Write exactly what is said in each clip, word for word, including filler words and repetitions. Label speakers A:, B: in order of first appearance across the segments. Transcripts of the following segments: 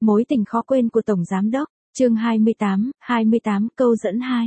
A: Mối tình khó quên của Tổng Giám Đốc, chương hai mươi tám, hai mươi tám câu dẫn hai.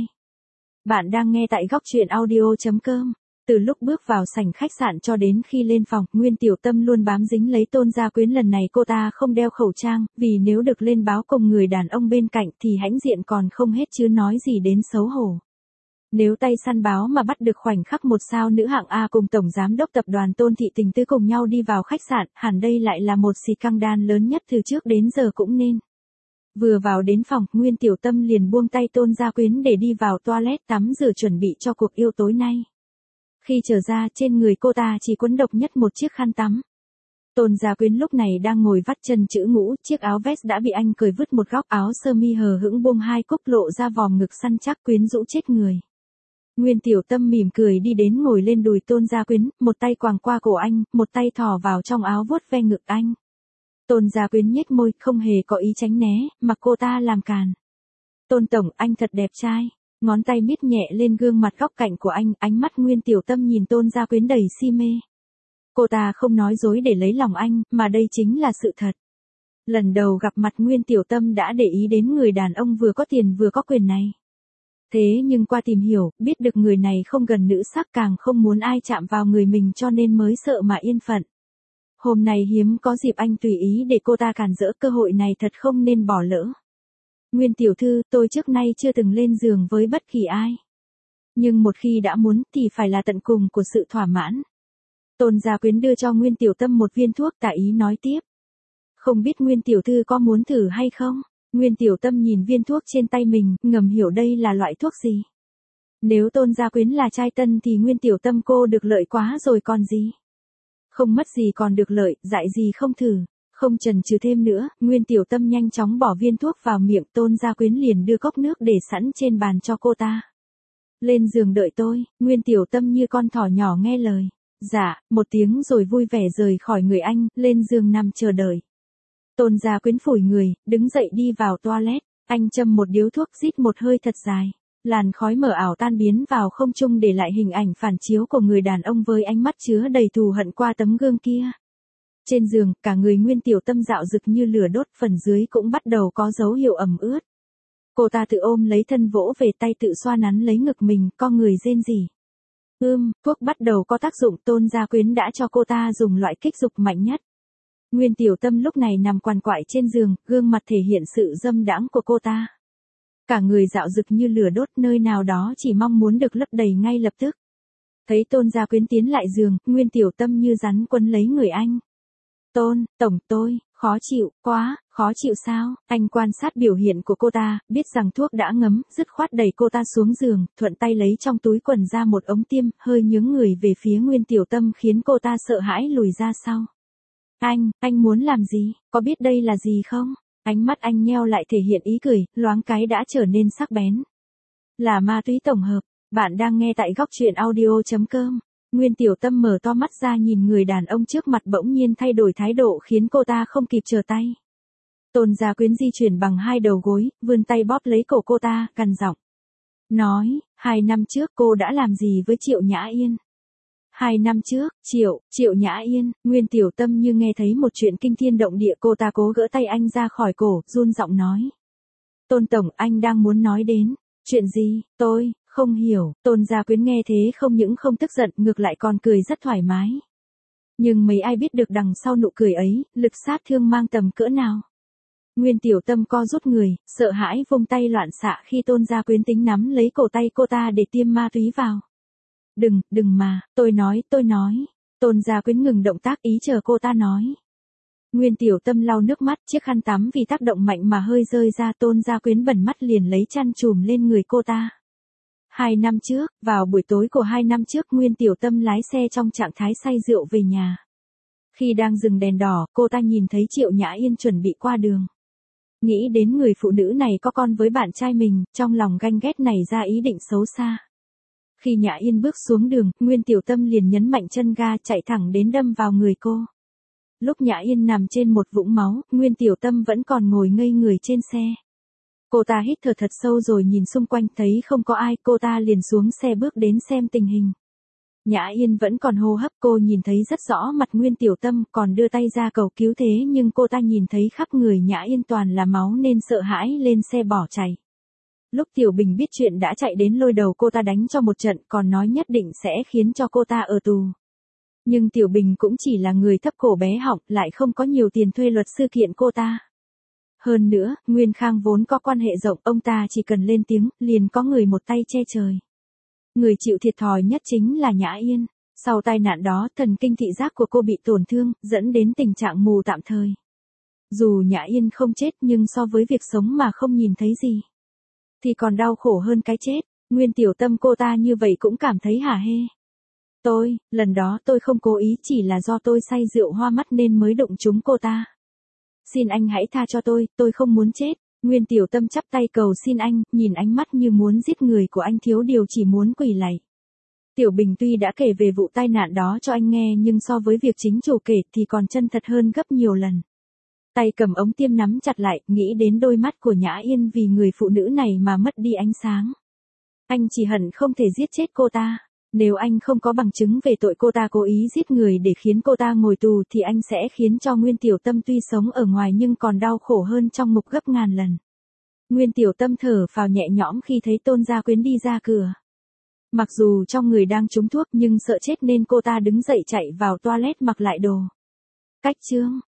A: Bạn đang nghe tại góc truyện audio chấm com. Từ lúc bước vào sảnh khách sạn cho đến khi lên phòng, Nguyên Tiểu Tâm luôn bám dính lấy Tôn Gia Quyến. Lần này cô ta không đeo khẩu trang, vì nếu được lên báo cùng người đàn ông bên cạnh thì hãnh diện còn không hết chứ nói gì đến xấu hổ. Nếu tay săn báo mà bắt được khoảnh khắc một sao nữ hạng A cùng Tổng Giám Đốc tập đoàn Tôn Thị Tình Tứ cùng nhau đi vào khách sạn, hẳn đây lại là một scandal lớn nhất từ trước đến giờ cũng nên. Vừa vào đến phòng, Nguyên Tiểu Tâm liền buông tay Tôn Gia Quyến để đi vào toilet tắm rửa chuẩn bị cho cuộc yêu tối nay. Khi trở ra, trên người cô ta chỉ quấn độc nhất một chiếc khăn tắm. Tôn Gia Quyến lúc này đang ngồi vắt chân chữ ngũ, chiếc áo vest đã bị anh cởi vứt một góc, áo sơ mi hờ hững buông hai cúc lộ ra vòm ngực săn chắc quyến rũ chết người. Nguyên Tiểu Tâm mỉm cười đi đến ngồi lên đùi Tôn Gia Quyến, một tay quàng qua cổ anh, một tay thò vào trong áo vuốt ve ngực anh. Tôn Gia Quyến nhếch môi, không hề có ý tránh né, mà cô ta làm càn. Tôn Tổng, anh thật đẹp trai. Ngón tay miết nhẹ lên gương mặt góc cạnh của anh, ánh mắt Nguyên Tiểu Tâm nhìn Tôn Gia Quyến đầy si mê. Cô ta không nói dối để lấy lòng anh, mà đây chính là sự thật. Lần đầu gặp mặt Nguyên Tiểu Tâm đã để ý đến người đàn ông vừa có tiền vừa có quyền này. Thế nhưng qua tìm hiểu, biết được người này không gần nữ sắc, càng không muốn ai chạm vào người mình, cho nên mới sợ mà yên phận. Hôm nay hiếm có dịp anh tùy ý để cô ta cản rỡ, cơ hội này thật không nên bỏ lỡ. Nguyên tiểu thư, tôi trước nay chưa từng lên giường với bất kỳ ai. Nhưng một khi đã muốn thì phải là tận cùng của sự thỏa mãn. Tôn Gia Quyến đưa cho Nguyên Tiểu Tâm một viên thuốc, tả ý nói tiếp. Không biết Nguyên tiểu thư có muốn thử hay không? Nguyên Tiểu Tâm nhìn viên thuốc trên tay mình, ngầm hiểu đây là loại thuốc gì. Nếu Tôn Gia Quyến là trai tân thì Nguyên Tiểu Tâm cô được lợi quá rồi còn gì. Không mất gì còn được lợi, dại gì không thử. Không chần chừ thêm nữa, Nguyên Tiểu Tâm nhanh chóng bỏ viên thuốc vào miệng. Tôn Gia Quyến liền đưa cốc nước để sẵn trên bàn cho cô ta. Lên giường đợi tôi. Nguyên Tiểu Tâm như con thỏ nhỏ nghe lời. Dạ, một tiếng rồi vui vẻ rời khỏi người anh, lên giường nằm chờ đợi. Tôn Gia Quyến phủi người, đứng dậy đi vào toilet. Anh châm một điếu thuốc, rít một hơi thật dài. Làn khói mờ ảo tan biến vào không trung, để lại hình ảnh phản chiếu của người đàn ông với ánh mắt chứa đầy thù hận qua tấm gương kia. Trên giường, cả người Nguyên Tiểu Tâm dạo rực như lửa đốt, phần dưới cũng bắt đầu có dấu hiệu ẩm ướt. Cô ta tự ôm lấy thân, vỗ về tay, tự xoa nắn lấy ngực mình, co người rên rỉ. Ưm, thuốc bắt đầu có tác dụng. Tôn Gia Quyến đã cho cô ta dùng loại kích dục mạnh nhất. Nguyên Tiểu Tâm lúc này nằm quằn quại trên giường, gương mặt thể hiện sự dâm đãng của cô ta. Cả người dạo rực như lửa đốt, nơi nào đó chỉ mong muốn được lấp đầy ngay lập tức. Thấy Tôn Gia Quyến tiến lại giường, Nguyên Tiểu Tâm như rắn quấn lấy người anh. Tôn, tổng tôi, khó chịu, quá, khó chịu sao? Anh quan sát biểu hiện của cô ta, biết rằng thuốc đã ngấm, dứt khoát đẩy cô ta xuống giường, thuận tay lấy trong túi quần ra một ống tiêm, hơi nhướng người về phía Nguyên Tiểu Tâm khiến cô ta sợ hãi lùi ra sau. Anh, anh muốn làm gì? Có biết đây là gì không? Ánh mắt anh nheo lại thể hiện ý cười, loáng cái đã trở nên sắc bén. Là ma túy tổng hợp. Bạn đang nghe tại góc truyện audio chấm com. Nguyên Tiểu Tâm mở to mắt ra nhìn người đàn ông trước mặt, bỗng nhiên thay đổi thái độ khiến cô ta không kịp trở tay. Tôn Gia Quyến di chuyển bằng hai đầu gối, vươn tay bóp lấy cổ cô ta, gằn giọng. Nói, hai năm trước cô đã làm gì với Triệu Nhã Yên? Hai năm trước, Triệu, Triệu Nhã Yên. Nguyên Tiểu Tâm như nghe thấy một chuyện kinh thiên động địa, cô ta cố gỡ tay anh ra khỏi cổ, run giọng nói. Tôn Tổng, anh đang muốn nói đến. Chuyện gì? Tôi, không hiểu. Tôn Gia Quyến nghe thế không những không tức giận, ngược lại còn cười rất thoải mái. Nhưng mấy ai biết được đằng sau nụ cười ấy, lực sát thương mang tầm cỡ nào. Nguyên Tiểu Tâm co rút người, sợ hãi vung tay loạn xạ khi Tôn Gia Quyến tính nắm lấy cổ tay cô ta để tiêm ma túy vào. Đừng, đừng mà, tôi nói, tôi nói. Tôn Gia Quyến ngừng động tác, ý chờ cô ta nói. Nguyên Tiểu Tâm lau nước mắt, chiếc khăn tắm vì tác động mạnh mà hơi rơi ra. Tôn Gia Quyến bẩn mắt liền lấy chăn trùm lên người cô ta. Hai năm trước, vào buổi tối của hai năm trước, Nguyên Tiểu Tâm lái xe trong trạng thái say rượu về nhà. Khi đang dừng đèn đỏ, cô ta nhìn thấy Triệu Nhã Yên chuẩn bị qua đường. Nghĩ đến người phụ nữ này có con với bạn trai mình, trong lòng ganh ghét nảy ra ý định xấu xa. Khi Nhã Yên bước xuống đường, Nguyên Tiểu Tâm liền nhấn mạnh chân ga, chạy thẳng đến đâm vào người cô. Lúc Nhã Yên nằm trên một vũng máu, Nguyên Tiểu Tâm vẫn còn ngồi ngây người trên xe. Cô ta hít thở thật sâu rồi nhìn xung quanh, thấy không có ai, cô ta liền xuống xe bước đến xem tình hình. Nhã Yên vẫn còn hô hấp, cô nhìn thấy rất rõ mặt Nguyên Tiểu Tâm, còn đưa tay ra cầu cứu thế nhưng cô ta nhìn thấy khắp người Nhã Yên toàn là máu nên sợ hãi lên xe bỏ chạy. Lúc Tiểu Bình biết chuyện đã chạy đến lôi đầu cô ta đánh cho một trận, còn nói nhất định sẽ khiến cho cô ta ở tù. Nhưng Tiểu Bình cũng chỉ là người thấp cổ bé họng, lại không có nhiều tiền thuê luật sư kiện cô ta. Hơn nữa, Nguyên Khang vốn có quan hệ rộng, ông ta chỉ cần lên tiếng, liền có người một tay che trời. Người chịu thiệt thòi nhất chính là Nhã Yên. Sau tai nạn đó, thần kinh thị giác của cô bị tổn thương, dẫn đến tình trạng mù tạm thời. Dù Nhã Yên không chết nhưng so với việc sống mà không nhìn thấy gì, thì còn đau khổ hơn cái chết. Nguyên Tiểu Tâm cô ta như vậy cũng cảm thấy hả hê. Tôi, lần đó tôi không cố ý, chỉ là do tôi say rượu hoa mắt nên mới đụng trúng cô ta. Xin anh hãy tha cho tôi, tôi không muốn chết. Nguyên Tiểu Tâm chắp tay cầu xin anh, nhìn ánh mắt như muốn giết người của anh, thiếu điều chỉ muốn quỳ lạy. Tiểu Bình tuy đã kể về vụ tai nạn đó cho anh nghe nhưng so với việc chính chủ kể thì còn chân thật hơn gấp nhiều lần. Tay cầm ống tiêm nắm chặt lại, nghĩ đến đôi mắt của Nhã Yên vì người phụ nữ này mà mất đi ánh sáng. Anh chỉ hận không thể giết chết cô ta. Nếu anh không có bằng chứng về tội cô ta cố ý giết người để khiến cô ta ngồi tù thì anh sẽ khiến cho Nguyên Tiểu Tâm tuy sống ở ngoài nhưng còn đau khổ hơn trong ngục gấp ngàn lần. Nguyên Tiểu Tâm thở phào nhẹ nhõm khi thấy Tôn Gia Quyến đi ra cửa. Mặc dù trong người đang trúng thuốc nhưng sợ chết nên cô ta đứng dậy chạy vào toilet mặc lại đồ. Cách chương